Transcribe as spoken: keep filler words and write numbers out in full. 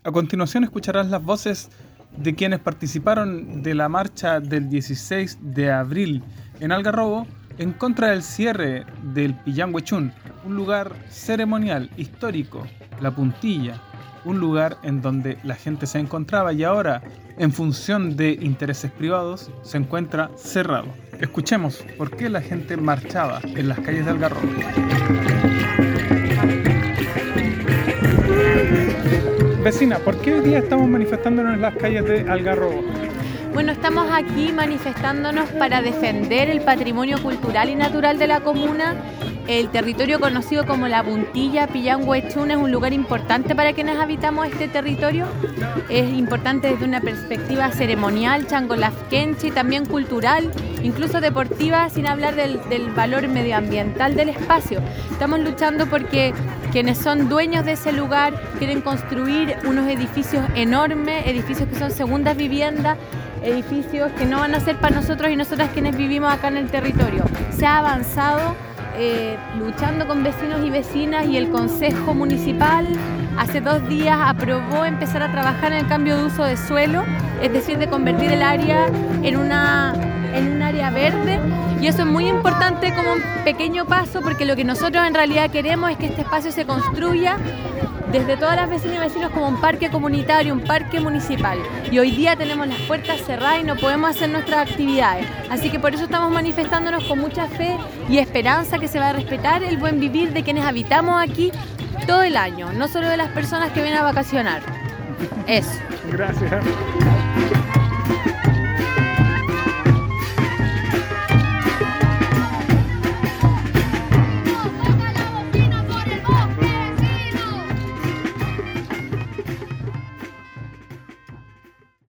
A continuación escucharás las voces de quienes participaron de la marcha del dieciséis de abril en Algarrobo en contra del cierre del Pillanhuechún, un lugar ceremonial, histórico, La Puntilla, un lugar en donde la gente se encontraba y ahora, en función de intereses privados, se encuentra cerrado. Escuchemos por qué la gente marchaba en las calles de Algarrobo. Vecina, ¿por qué hoy día estamos manifestándonos en las calles de Algarrobo? Bueno, estamos aquí manifestándonos para defender el patrimonio cultural y natural de la comuna. El territorio conocido como La Puntilla, Pillanhuechún, es un lugar importante para quienes habitamos este territorio. Es importante desde una perspectiva ceremonial, changolafkenche, también cultural, incluso deportiva, sin hablar del, del valor medioambiental del espacio. Estamos luchando porque quienes son dueños de ese lugar quieren construir unos edificios enormes, edificios que son segundas viviendas, edificios que no van a ser para nosotros y nosotras quienes vivimos acá en el territorio. Se ha avanzado eh, luchando con vecinos y vecinas y el Consejo Municipal hace dos días aprobó empezar a trabajar en el cambio de uso de suelo, es decir, de convertir el área en una, en un área verde, y eso es muy importante como un pequeño paso porque lo que nosotros en realidad queremos es que este espacio se construya desde todas las vecinas y vecinos como un parque comunitario, un parque municipal. Y hoy día tenemos las puertas cerradas y no podemos hacer nuestras actividades. Así que por eso estamos manifestándonos con mucha fe y esperanza que se va a respetar el buen vivir de quienes habitamos aquí todo el año, no solo de las personas que vienen a vacacionar. Eso. Gracias.